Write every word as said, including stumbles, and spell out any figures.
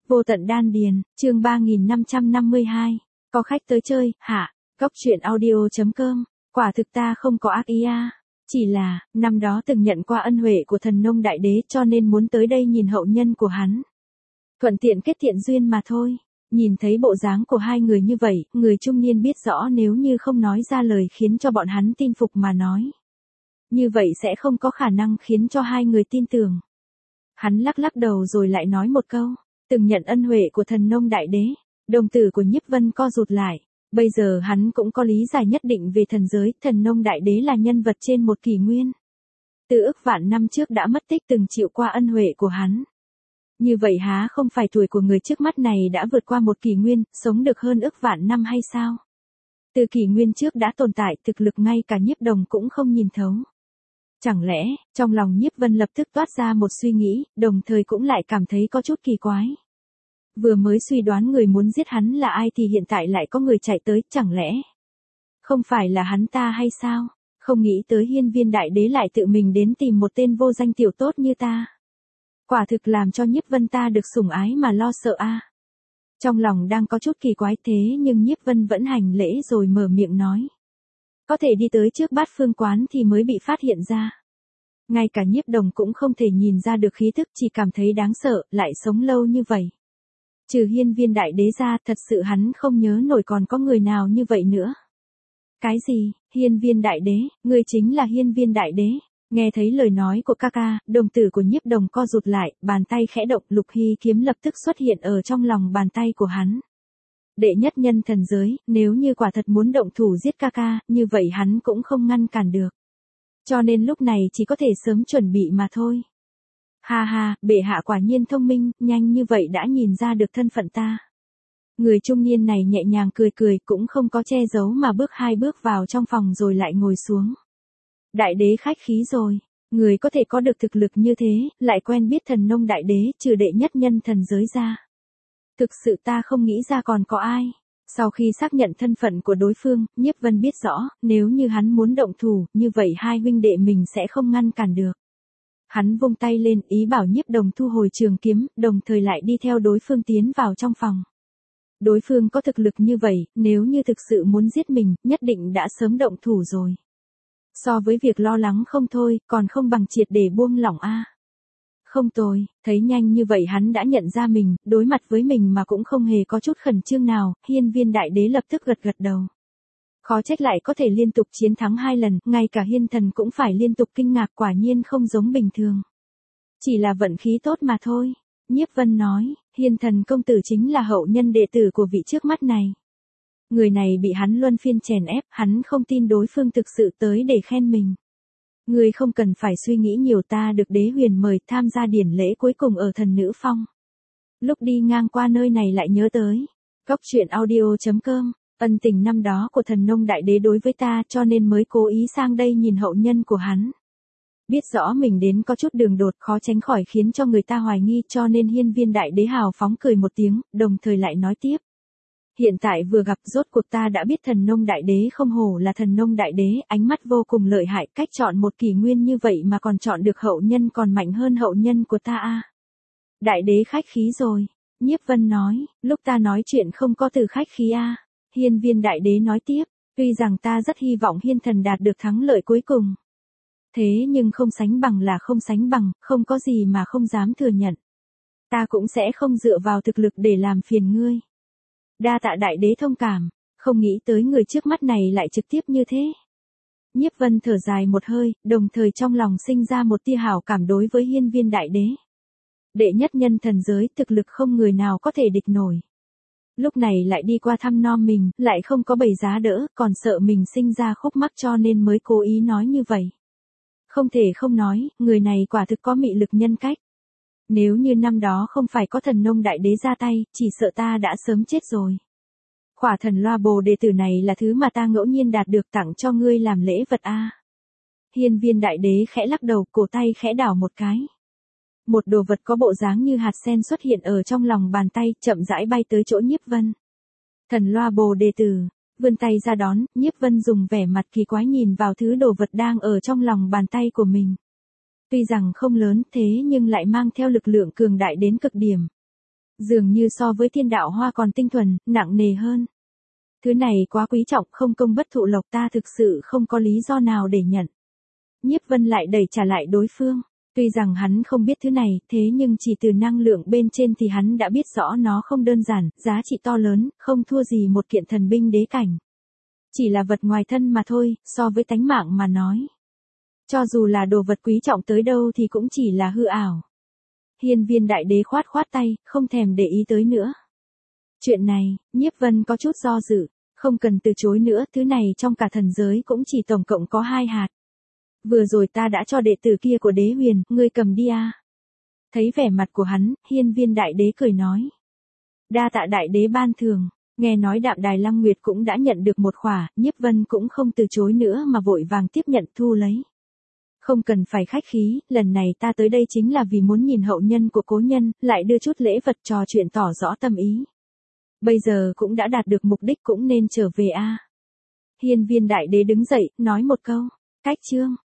Vô tận đan điền, chương ba nghìn năm trăm năm mươi hai. Có khách tới chơi, hả? Góc truyện audio.com. Quả thực ta không có ác ý à. Chỉ là, năm đó từng nhận qua ân huệ của thần nông đại đế cho nên muốn tới đây nhìn hậu nhân của hắn. Thuận tiện kết thiện duyên mà thôi. Nhìn thấy bộ dáng của hai người như vậy, người trung niên biết rõ nếu như không nói ra lời khiến cho bọn hắn tin phục mà nói. Như vậy sẽ không có khả năng khiến cho hai người tin tưởng. Hắn lắc lắc đầu rồi lại nói một câu. Từng nhận ân huệ của thần nông đại đế, đồng tử của Nhiếp Vân co rụt lại. Bây giờ hắn cũng có lý giải nhất định về thần giới, thần nông đại đế là nhân vật trên một kỷ nguyên. Từ ức vạn năm trước đã mất tích từng chịu qua ân huệ của hắn. Như vậy há không phải tuổi của người trước mắt này đã vượt qua một kỷ nguyên, sống được hơn ức vạn năm hay sao? Từ kỷ nguyên trước đã tồn tại, thực lực ngay cả Nhiếp Đồng cũng không nhìn thấu. Chẳng lẽ, trong lòng Nhiếp Vân lập tức toát ra một suy nghĩ, đồng thời cũng lại cảm thấy có chút kỳ quái. Vừa mới suy đoán người muốn giết hắn là ai thì hiện tại lại có người chạy tới, chẳng lẽ không phải là hắn ta hay sao? Không nghĩ tới Hiên Viên đại đế lại tự mình đến tìm một tên vô danh tiểu tốt như ta. Quả thực làm cho Nhiếp Vân ta được sủng ái mà lo sợ a. À. Trong lòng đang có chút kỳ quái thế nhưng Nhiếp Vân vẫn hành lễ rồi mở miệng nói. Có thể đi tới trước Bát Phương quán thì mới bị phát hiện ra. Ngay cả Nhiếp Đồng cũng không thể nhìn ra được khí thức, chỉ cảm thấy đáng sợ, lại sống lâu như vậy. Trừ Hiên Viên đại đế ra, thật sự hắn không nhớ nổi còn có người nào như vậy nữa. Cái gì? Hiên Viên đại đế, ngươi chính là Hiên Viên đại đế? Nghe thấy lời nói của ca ca, đồng tử của Nhiếp Đồng co rụt lại, bàn tay khẽ động, lục hy kiếm lập tức xuất hiện ở trong lòng bàn tay của hắn. Đệ nhất nhân thần giới, nếu như quả thật muốn động thủ giết ca ca, như vậy hắn cũng không ngăn cản được. Cho nên lúc này chỉ có thể sớm chuẩn bị mà thôi. Ha ha, bệ hạ quả nhiên thông minh, nhanh như vậy đã nhìn ra được thân phận ta. Người trung niên này nhẹ nhàng cười cười, cũng không có che giấu mà bước hai bước vào trong phòng rồi lại ngồi xuống. Đại đế khách khí rồi, người có thể có được thực lực như thế, lại quen biết thần nông đại đế, trừ đệ nhất nhân thần giới ra. Thực sự ta không nghĩ ra còn có ai. Sau khi xác nhận thân phận của đối phương, Nhiếp Vân biết rõ, nếu như hắn muốn động thủ, như vậy hai huynh đệ mình sẽ không ngăn cản được. Hắn vung tay lên, ý bảo Nhiếp Đồng thu hồi trường kiếm, đồng thời lại đi theo đối phương tiến vào trong phòng. Đối phương có thực lực như vậy, nếu như thực sự muốn giết mình, nhất định đã sớm động thủ rồi. So với việc lo lắng không thôi, còn không bằng triệt để buông lỏng a. À. Không tồi, thấy nhanh như vậy hắn đã nhận ra mình, đối mặt với mình mà cũng không hề có chút khẩn trương nào, Hiên Viên đại đế lập tức gật gật đầu. Khó trách lại có thể liên tục chiến thắng hai lần, ngay cả Hiên thần cũng phải liên tục kinh ngạc, quả nhiên không giống bình thường. Chỉ là vận khí tốt mà thôi. Nhiếp Vân nói, Hiên thần công tử chính là hậu nhân đệ tử của vị trước mắt này. Người này bị hắn luân phiên chèn ép, hắn không tin đối phương thực sự tới để khen mình. Người không cần phải suy nghĩ nhiều, ta được đế huyền mời tham gia điển lễ cuối cùng ở thần nữ phong. Lúc đi ngang qua nơi này lại nhớ tới. Góc truyện audio.com. Ân tình năm đó của thần nông đại đế đối với ta cho nên mới cố ý sang đây nhìn hậu nhân của hắn. Biết rõ mình đến có chút đường đột khó tránh khỏi khiến cho người ta hoài nghi cho nên Hiên Viên đại đế hào phóng cười một tiếng, đồng thời lại nói tiếp. Hiện tại vừa gặp rốt cuộc ta đã biết thần nông đại đế không hổ là thần nông đại đế, ánh mắt vô cùng lợi hại, cách chọn một kỷ nguyên như vậy mà còn chọn được hậu nhân còn mạnh hơn hậu nhân của ta a. Đại đế khách khí rồi, Nhiếp Vân nói, lúc ta nói chuyện không có từ khách khí a. Hiên Viên đại đế nói tiếp, tuy rằng ta rất hy vọng Hiên thần đạt được thắng lợi cuối cùng. Thế nhưng không sánh bằng là không sánh bằng, không có gì mà không dám thừa nhận. Ta cũng sẽ không dựa vào thực lực để làm phiền ngươi. Đa tạ đại đế thông cảm, không nghĩ tới người trước mắt này lại trực tiếp như thế. Nhiếp Vân thở dài một hơi, đồng thời trong lòng sinh ra một tia hảo cảm đối với Hiên Viên đại đế. Đệ nhất nhân thần giới, thực lực không người nào có thể địch nổi. Lúc này lại đi qua thăm nom mình, lại không có bày giá đỡ, còn sợ mình sinh ra khúc mắc cho nên mới cố ý nói như vậy. Không thể không nói, người này quả thực có mị lực nhân cách. Nếu như năm đó không phải có thần nông đại đế ra tay, chỉ sợ ta đã sớm chết rồi. Khỏa thần loa bồ đệ tử này là thứ mà ta ngẫu nhiên đạt được tặng cho ngươi làm lễ vật a. À. Hiên Viên đại đế khẽ lắc đầu, cổ tay khẽ đảo một cái. Một đồ vật có bộ dáng như hạt sen xuất hiện ở trong lòng bàn tay, chậm rãi bay tới chỗ Nhiếp Vân. Thần loa bồ đệ tử, vươn tay ra đón, Nhiếp Vân dùng vẻ mặt kỳ quái nhìn vào thứ đồ vật đang ở trong lòng bàn tay của mình. Tuy rằng không lớn thế nhưng lại mang theo lực lượng cường đại đến cực điểm. Dường như so với thiên đạo hoa còn tinh thuần, nặng nề hơn. Thứ này quá quý trọng, không công bất thụ lộc, ta thực sự không có lý do nào để nhận. Nhiếp Vân lại đẩy trả lại đối phương. Tuy rằng hắn không biết thứ này, thế nhưng chỉ từ năng lượng bên trên thì hắn đã biết rõ nó không đơn giản, giá trị to lớn, không thua gì một kiện thần binh đế cảnh. Chỉ là vật ngoài thân mà thôi, so với tánh mạng mà nói. Cho dù là đồ vật quý trọng tới đâu thì cũng chỉ là hư ảo. Hiên Viên Đại Đế khoát khoát tay, không thèm để ý tới nữa. Chuyện này, Nhiếp Vân có chút do dự, không cần từ chối nữa, thứ này trong cả thần giới cũng chỉ tổng cộng có hai hạt. Vừa rồi ta đã cho đệ tử kia của Đế Huyền, ngươi cầm đi à. Thấy vẻ mặt của hắn, Hiên Viên Đại Đế cười nói. Đa tạ Đại Đế ban thường, nghe nói Đạm Đài Lăng Nguyệt cũng đã nhận được một khỏa, Nhiếp Vân cũng không từ chối nữa mà vội vàng tiếp nhận thu lấy. Không cần phải khách khí, lần này ta tới đây chính là vì muốn nhìn hậu nhân của cố nhân, lại đưa chút lễ vật trò chuyện tỏ rõ tâm ý. Bây giờ cũng đã đạt được mục đích, cũng nên trở về a. À. Hiên Viên Đại Đế đứng dậy, nói một câu, cách chương.